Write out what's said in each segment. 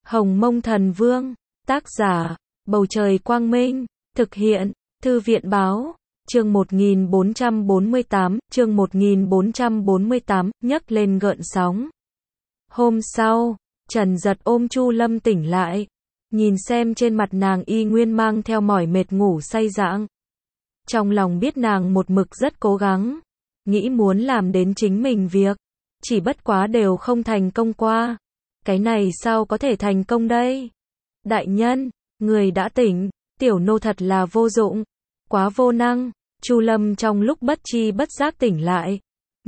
Hồng Mông Thần Vương, tác giả, Bầu Trời Quang Minh, thực hiện, Thư viện Báo, chương 1448, nhấc lên gợn sóng. Hôm sau, Trần Giật ôm Chu Lâm tỉnh lại, nhìn xem trên mặt nàng y nguyên mang theo mỏi mệt ngủ say rãng. Trong lòng biết nàng một mực rất cố gắng, nghĩ muốn làm đến chính mình việc, chỉ bất quá đều không thành công qua. Cái này sao có thể thành công đây? Đại nhân, người đã tỉnh, tiểu nô thật là vô dụng, quá vô năng. Chu Lâm trong lúc bất tri bất giác tỉnh lại,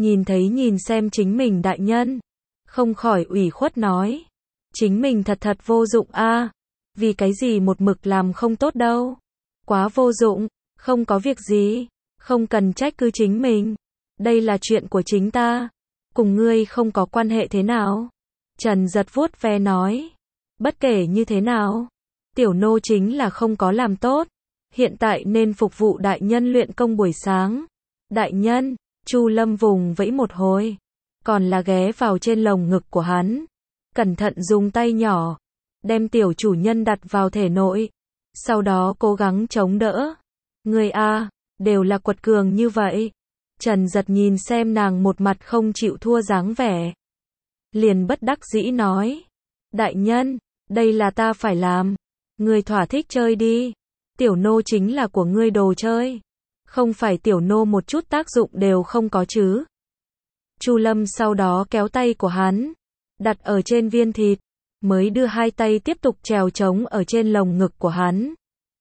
nhìn xem chính mình đại nhân, không khỏi ủy khuất nói, chính mình thật vô dụng a, vì cái gì một mực làm không tốt đâu, quá vô dụng, không có việc gì, không cần trách cứ chính mình, đây là chuyện của chính ta, cùng ngươi không có quan hệ thế nào. Trần Giật vuốt ve nói, bất kể như thế nào, tiểu nô chính là không có làm tốt, hiện tại nên phục vụ đại nhân luyện công buổi sáng. Đại nhân, Chu Lâm vùng vẫy một hồi, còn là ghé vào trên lồng ngực của hắn, cẩn thận dùng tay nhỏ, đem tiểu chủ nhân đặt vào thể nội, sau đó cố gắng chống đỡ. Người a, đều là quật cường như vậy. Trần Giật nhìn xem nàng một mặt không chịu thua dáng vẻ, liền bất đắc dĩ nói, đại nhân, đây là ta phải làm, ngươi thỏa thích chơi đi, tiểu nô chính là của ngươi đồ chơi, không phải tiểu nô một chút tác dụng đều không có chứ. Chu Lâm sau đó kéo tay của hắn, đặt ở trên viên thịt, mới đưa hai tay tiếp tục trèo trống ở trên lồng ngực của hắn,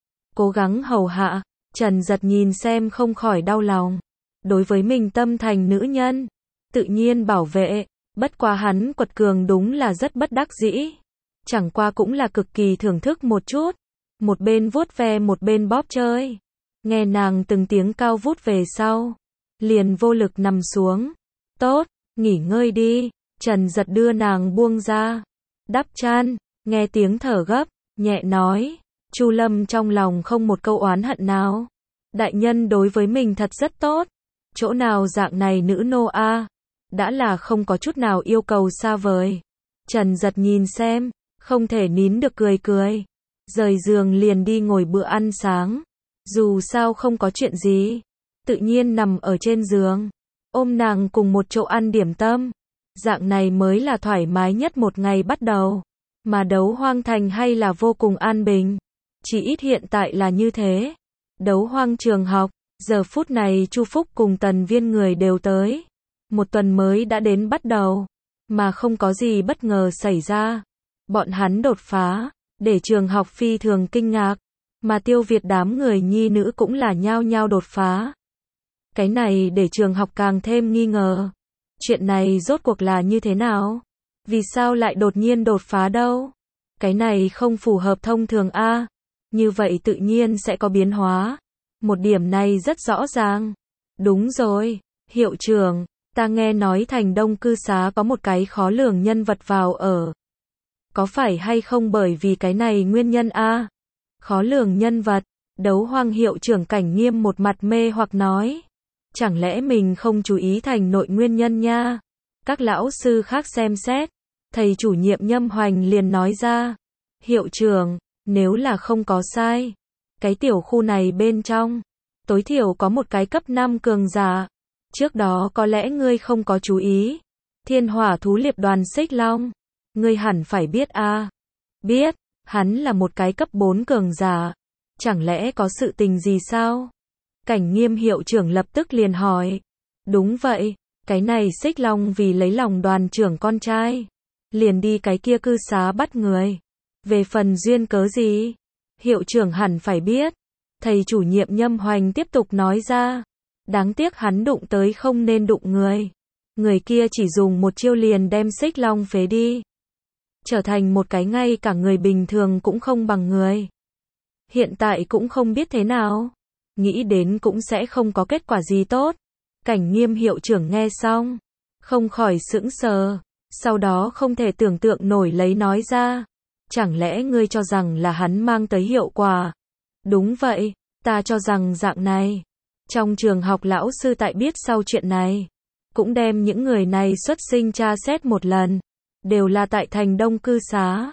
cố gắng hầu hạ. Trần Giật nhìn xem không khỏi đau lòng, đối với mình tâm thành nữ nhân, tự nhiên bảo vệ, bất quá hắn quật cường đúng là rất bất đắc dĩ, chẳng qua cũng là cực kỳ thưởng thức một chút, một bên vuốt ve một bên bóp chơi, nghe nàng từng tiếng cao vút về sau, liền vô lực nằm xuống. Tốt, nghỉ ngơi đi. Trần Giật đưa nàng buông ra, đắp chăn, nghe tiếng thở gấp, nhẹ nói. Chu Lâm trong lòng không một câu oán hận nào, đại nhân đối với mình thật rất tốt, chỗ nào dạng này nữ nô a, đã là không có chút nào yêu cầu xa vời. Trần Giật nhìn xem, không thể nín được cười, rời giường liền đi ngồi bữa ăn sáng, dù sao không có chuyện gì, tự nhiên nằm ở trên giường, ôm nàng cùng một chỗ ăn điểm tâm, dạng này mới là thoải mái nhất một ngày bắt đầu, mà Đấu Hoang Thành hay là vô cùng an bình, chỉ ít hiện tại là như thế. Đấu Hoang trường học, giờ phút này Chu Phúc cùng Tần Viên người đều tới, một tuần mới đã đến bắt đầu, mà không có gì bất ngờ xảy ra, bọn hắn đột phá, để trường học phi thường kinh ngạc, mà Tiêu Việt đám người nhi nữ cũng là nhao nhao đột phá. Cái này để trường học càng thêm nghi ngờ, chuyện này rốt cuộc là như thế nào? Vì sao lại đột nhiên đột phá đâu? Cái này không phù hợp thông thường a. Như vậy tự nhiên sẽ có biến hóa. Một điểm này rất rõ ràng. Đúng rồi, hiệu trưởng, ta nghe nói thành Đông cư xá có một cái khó lường nhân vật vào ở. Có phải hay không bởi vì cái này nguyên nhân a? Khó lường nhân vật, Đấu Hoang hiệu trưởng Cảnh Nghiêm một mặt mê hoặc nói. Chẳng lẽ mình không chú ý thành nội nguyên nhân nha? Các lão sư khác xem xét, thầy chủ nhiệm Nhâm Hoành liền nói ra. Hiệu trưởng, nếu là không có sai, cái tiểu khu này bên trong, tối thiểu có một cái cấp 5 cường giả. Trước đó có lẽ ngươi không có chú ý. Thiên Hỏa Thú Liệp Đoàn Xích Long, ngươi hẳn phải biết a. Biết, hắn là một cái cấp 4 cường giả. Chẳng lẽ có sự tình gì sao? Cảnh Nghiêm hiệu trưởng lập tức liền hỏi. Đúng vậy, cái này Xích Long vì lấy lòng đoàn trưởng con trai, liền đi cái kia cư xá bắt người. Về phần duyên cớ gì, hiệu trưởng hẳn phải biết. Thầy chủ nhiệm Nhâm Hoành tiếp tục nói ra. Đáng tiếc hắn đụng tới không nên đụng người. Người kia chỉ dùng một chiêu liền đem Xích Long phế đi, trở thành một cái ngay cả người bình thường cũng không bằng người. Hiện tại cũng không biết thế nào, nghĩ đến cũng sẽ không có kết quả gì tốt. Cảnh Nghiêm hiệu trưởng nghe xong, không khỏi sững sờ, sau đó không thể tưởng tượng nổi lấy nói ra. Chẳng lẽ ngươi cho rằng là hắn mang tới hiệu quả? Đúng vậy, ta cho rằng dạng này. Trong trường học lão sư tại biết sau chuyện này, cũng đem những người này xuất sinh tra xét một lần, đều là tại thành Đông cư xá.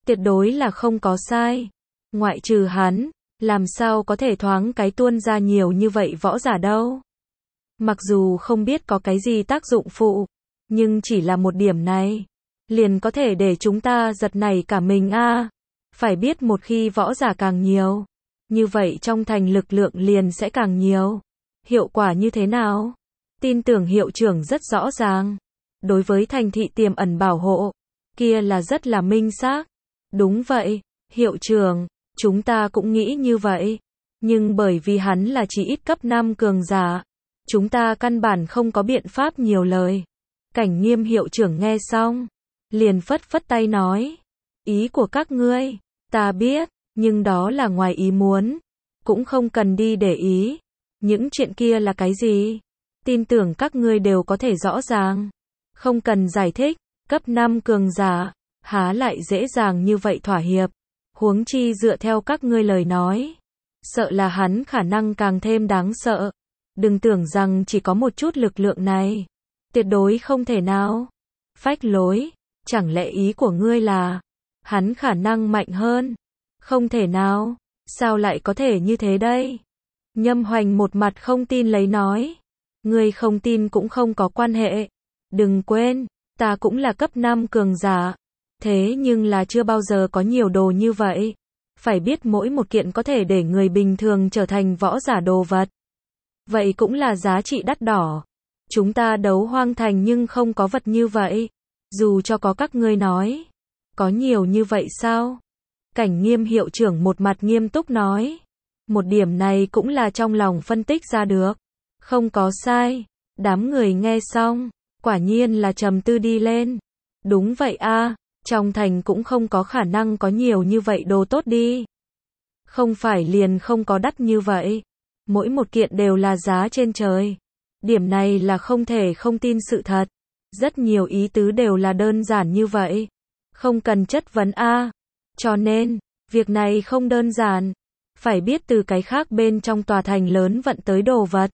Tuyệt đối là không có sai. Ngoại trừ hắn, làm sao có thể thoáng cái tuôn ra nhiều như vậy võ giả đâu. Mặc dù không biết có cái gì tác dụng phụ, nhưng chỉ là một điểm này, liền có thể để chúng ta giật nảy cả mình a. Phải biết một khi võ giả càng nhiều, như vậy trong thành lực lượng liền sẽ càng nhiều. Hiệu quả như thế nào? Tin tưởng hiệu trưởng rất rõ ràng. Đối với thành thị tiềm ẩn bảo hộ, kia là rất là minh xác. Đúng vậy, hiệu trưởng, chúng ta cũng nghĩ như vậy. Nhưng bởi vì hắn là chỉ ít cấp 5 cường giả, chúng ta căn bản không có biện pháp nhiều lời. Cảnh Nghiêm hiệu trưởng nghe xong, liền phất phất tay nói. Ý của các ngươi, ta biết, nhưng đó là ngoài ý muốn. Cũng không cần đi để ý. Những chuyện kia là cái gì? Tin tưởng các ngươi đều có thể rõ ràng. Không cần giải thích, cấp 5 cường giả, há lại dễ dàng như vậy thỏa hiệp. Huống chi dựa theo các ngươi lời nói, sợ là hắn khả năng càng thêm đáng sợ. Đừng tưởng rằng chỉ có một chút lực lượng này, tuyệt đối không thể nào. Phách lối, chẳng lẽ ý của ngươi là hắn khả năng mạnh hơn? Không thể nào, sao lại có thể như thế đây? Nhâm Hoành một mặt không tin lấy nói. Ngươi không tin cũng không có quan hệ. Đừng quên, ta cũng là cấp 5 cường giả. Thế nhưng là chưa bao giờ có nhiều đồ như vậy. Phải biết mỗi một kiện có thể để người bình thường trở thành võ giả đồ vật. Vậy cũng là giá trị đắt đỏ. Chúng ta đấu hoang thành nhưng không có vật như vậy. Dù cho có các ngươi nói. Có nhiều như vậy sao? Cảnh Nghiêm hiệu trưởng một mặt nghiêm túc nói. Một điểm này cũng là trong lòng phân tích ra được. Không có sai. Đám người nghe xong, quả nhiên là trầm tư đi lên. Đúng vậy a, trong thành cũng không có khả năng có nhiều như vậy đồ tốt đi. Không phải liền không có đắt như vậy. Mỗi một kiện đều là giá trên trời. Điểm này là không thể không tin sự thật. Rất nhiều ý tứ đều là đơn giản như vậy. Không cần chất vấn a. Cho nên, việc này không đơn giản. Phải biết từ cái khác bên trong tòa thành lớn vận tới đồ vật.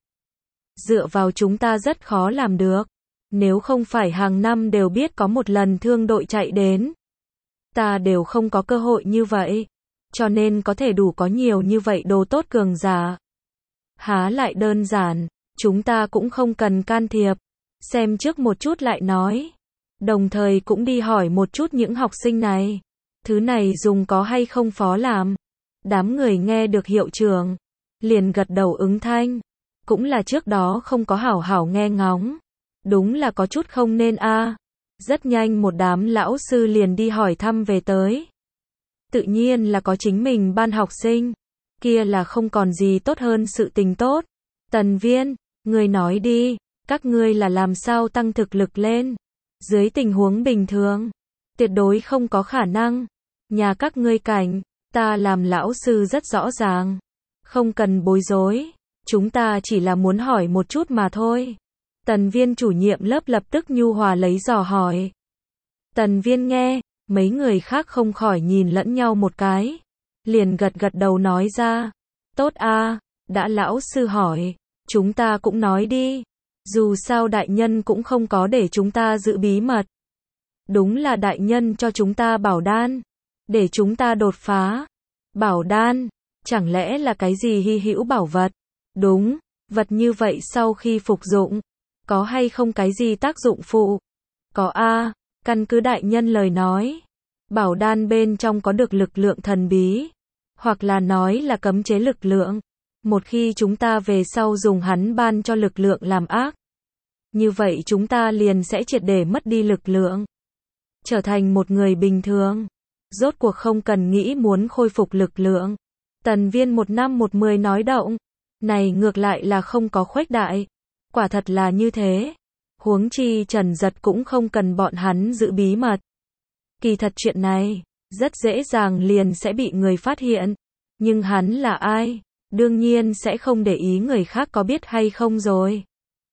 Dựa vào chúng ta rất khó làm được. Nếu không phải hàng năm đều biết có một lần thương đội chạy đến, ta đều không có cơ hội như vậy. Cho nên có thể đủ có nhiều như vậy đồ tốt cường giả. Há lại đơn giản, chúng ta cũng không cần can thiệp. Xem trước một chút lại nói. Đồng thời cũng đi hỏi một chút những học sinh này. Thứ này dùng có hay không phó làm. Đám người nghe được hiệu trưởng, liền gật đầu ứng thanh. Cũng là trước đó không có hảo hảo nghe ngóng. Đúng là có chút không nên a. Rất nhanh một đám lão sư liền đi hỏi thăm về tới. Tự nhiên là có chính mình ban học sinh. Kia là không còn gì tốt hơn sự tình tốt. Tần Viên, ngươi nói đi, các ngươi là làm sao tăng thực lực lên? Dưới tình huống bình thường, tuyệt đối không có khả năng. Nhà các ngươi cảnh, ta làm lão sư rất rõ ràng. Không cần bối rối, chúng ta chỉ là muốn hỏi một chút mà thôi. Tần Viên chủ nhiệm lớp lập tức nhu hòa lấy dò hỏi. Tần Viên nghe, mấy người khác không khỏi nhìn lẫn nhau một cái. Liền gật gật đầu nói ra. Tốt a, đã lão sư hỏi, chúng ta cũng nói đi. Dù sao đại nhân cũng không có để chúng ta giữ bí mật. Đúng là đại nhân cho chúng ta bảo đan, để chúng ta đột phá. Bảo đan, chẳng lẽ là cái gì hy hữu bảo vật? Đúng, vật như vậy sau khi phục dụng, có hay không cái gì tác dụng phụ? Có a, căn cứ đại nhân lời nói. Bảo đan bên trong có được lực lượng thần bí, hoặc là nói là cấm chế lực lượng. Một khi chúng ta về sau dùng hắn ban cho lực lượng làm ác, như vậy chúng ta liền sẽ triệt để mất đi lực lượng. Trở thành một người bình thường. Rốt cuộc không cần nghĩ muốn khôi phục lực lượng. Tần Viên 1/10 nói động. Này ngược lại là không có khuếch đại. Quả thật là như thế. Huống chi Trần Giật cũng không cần bọn hắn giữ bí mật. Kỳ thật chuyện này, rất dễ dàng liền sẽ bị người phát hiện. Nhưng hắn là ai? Đương nhiên sẽ không để ý người khác có biết hay không rồi.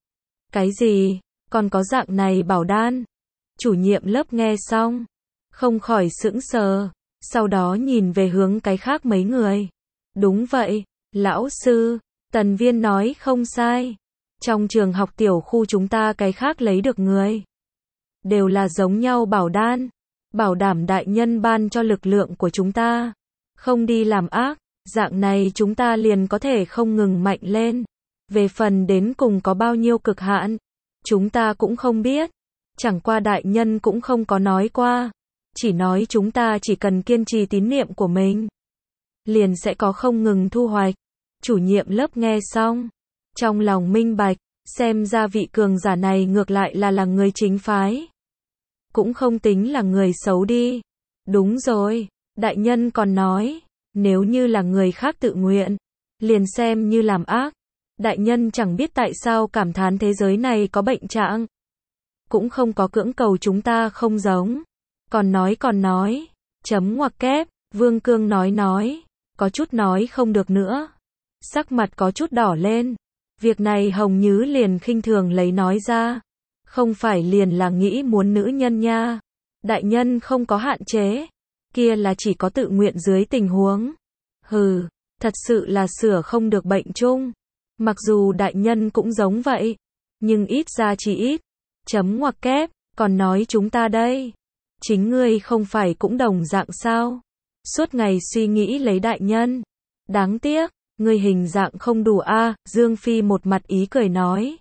Cái gì? Còn có dạng này bảo đan? Chủ nhiệm lớp nghe xong, không khỏi sững sờ. Sau đó nhìn về hướng cái khác mấy người. Đúng vậy, lão sư, Tần Viên nói không sai. Trong trường học tiểu khu chúng ta cái khác lấy được người đều là giống nhau bảo đan. bảo đảm đại nhân ban cho lực lượng của chúng ta, không đi làm ác, dạng này chúng ta liền có thể không ngừng mạnh lên. Về phần đến cùng có bao nhiêu cực hạn, chúng ta cũng không biết, chẳng qua đại nhân cũng không có nói qua, chỉ nói chúng ta chỉ cần kiên trì tín niệm của mình, liền sẽ có không ngừng thu hoạch. Chủ nhiệm lớp nghe xong, trong lòng minh bạch, xem ra vị cường giả này ngược lại là người chính phái, cũng không tính là người xấu đi. Đúng rồi, đại nhân còn nói, nếu như là người khác tự nguyện, liền xem như làm ác. Đại nhân chẳng biết tại sao cảm thán thế giới này có bệnh trạng, cũng không có cưỡng cầu chúng ta không giống. Còn nói, chấm ngoặc kép, Vương Cương nói, có chút nói không được nữa. Sắc mặt có chút đỏ lên. Việc này Hồng Nhứ liền khinh thường lấy nói ra. Không phải liền là nghĩ muốn nữ nhân nha. Đại nhân không có hạn chế. Kia là chỉ có tự nguyện dưới tình huống. Hừ, thật sự là sửa không được bệnh chung. Mặc dù đại nhân cũng giống vậy, nhưng ít ra chỉ ít. Chấm ngoặc kép, còn nói chúng ta đây. Chính ngươi không phải cũng đồng dạng sao? Suốt ngày suy nghĩ lấy đại nhân. Đáng tiếc, ngươi hình dạng không đủ a. Dương Phi một mặt ý cười nói.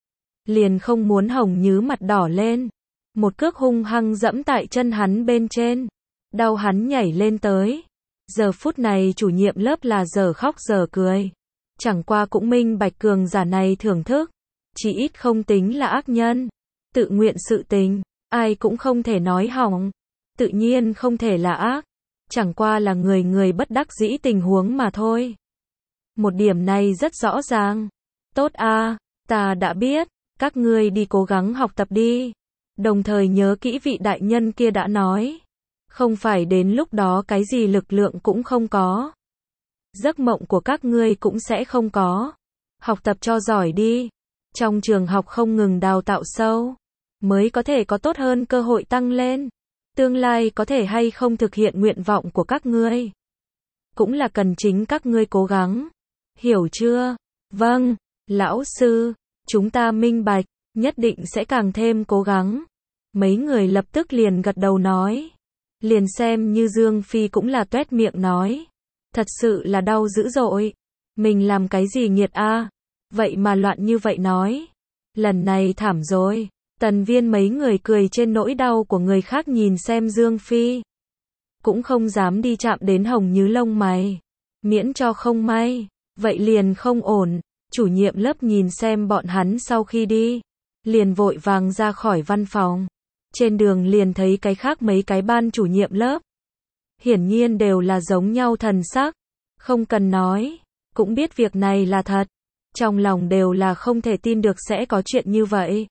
Liền không muốn Hồng Nhứ mặt đỏ lên. Một cước hung hăng dẫm tại chân hắn bên trên. Đau hắn nhảy lên tới. Giờ phút này chủ nhiệm lớp là giờ khóc giờ cười. Chẳng qua cũng minh bạch cường giả này thưởng thức. Chỉ ít không tính là ác nhân. Tự nguyện sự tình, ai cũng không thể nói hỏng. Tự nhiên không thể là ác. Chẳng qua là người bất đắc dĩ tình huống mà thôi. Một điểm này rất rõ ràng. Tốt a, ta đã biết. Các ngươi đi cố gắng học tập đi. Đồng thời nhớ kỹ vị đại nhân kia đã nói. Không phải đến lúc đó cái gì lực lượng cũng không có. Giấc mộng của các ngươi cũng sẽ không có. Học tập cho giỏi đi. Trong trường học không ngừng đào tạo sâu, mới có thể có tốt hơn cơ hội tăng lên. Tương lai có thể hay không thực hiện nguyện vọng của các ngươi, cũng là cần chính các ngươi cố gắng. Hiểu chưa? Vâng, lão sư, chúng ta minh bạch, nhất định sẽ càng thêm cố gắng. Mấy người lập tức liền gật đầu nói. Liền xem như Dương Phi cũng là tuét miệng nói. Thật sự là đau dữ dội. Mình làm cái gì nghiệt a? Vậy mà loạn như vậy nói. Lần này thảm rồi. Tần Viên mấy người cười trên nỗi đau của người khác nhìn xem Dương Phi. Cũng không dám đi chạm đến Hồng Nhứ lông mày. Miễn cho không may. Vậy liền không ổn. Chủ nhiệm lớp nhìn xem bọn hắn sau khi đi. Liền vội vàng ra khỏi văn phòng. Trên đường liền thấy cái khác mấy cái ban chủ nhiệm lớp. Hiển nhiên đều là giống nhau thần sắc. Không cần nói. Cũng biết việc này là thật. Trong lòng đều là không thể tin được sẽ có chuyện như vậy.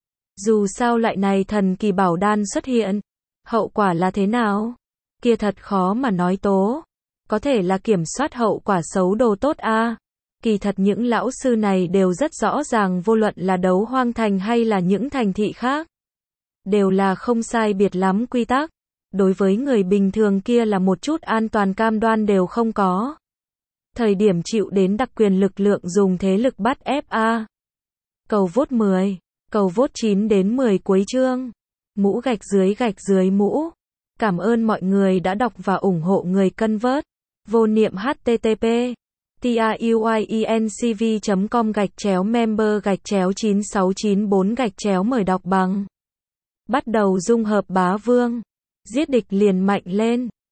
Dù sao loại này thần kỳ bảo đan xuất hiện, hậu quả là thế nào? Kia thật khó mà nói tố. Có thể là kiểm soát hậu quả xấu đồ tốt a. Kỳ thật những lão sư này đều rất rõ ràng, vô luận là Đấu Hoang Thành hay là những thành thị khác, đều là không sai biệt lắm quy tắc. Đối với người bình thường kia là một chút an toàn cam đoan đều không có. Thời điểm chịu đến đặc quyền lực lượng dùng thế lực bắt ép a. Cầu vote 10, cầu vote 9 đến 10 cuối chương. Mũ gạch dưới mũ. Cảm ơn mọi người đã đọc và ủng hộ người cân vớt. Vô niệm http truyencv.com/member/9694 mời đọc bằng. Bắt đầu dung hợp bá vương. Giết địch liền mạnh lên.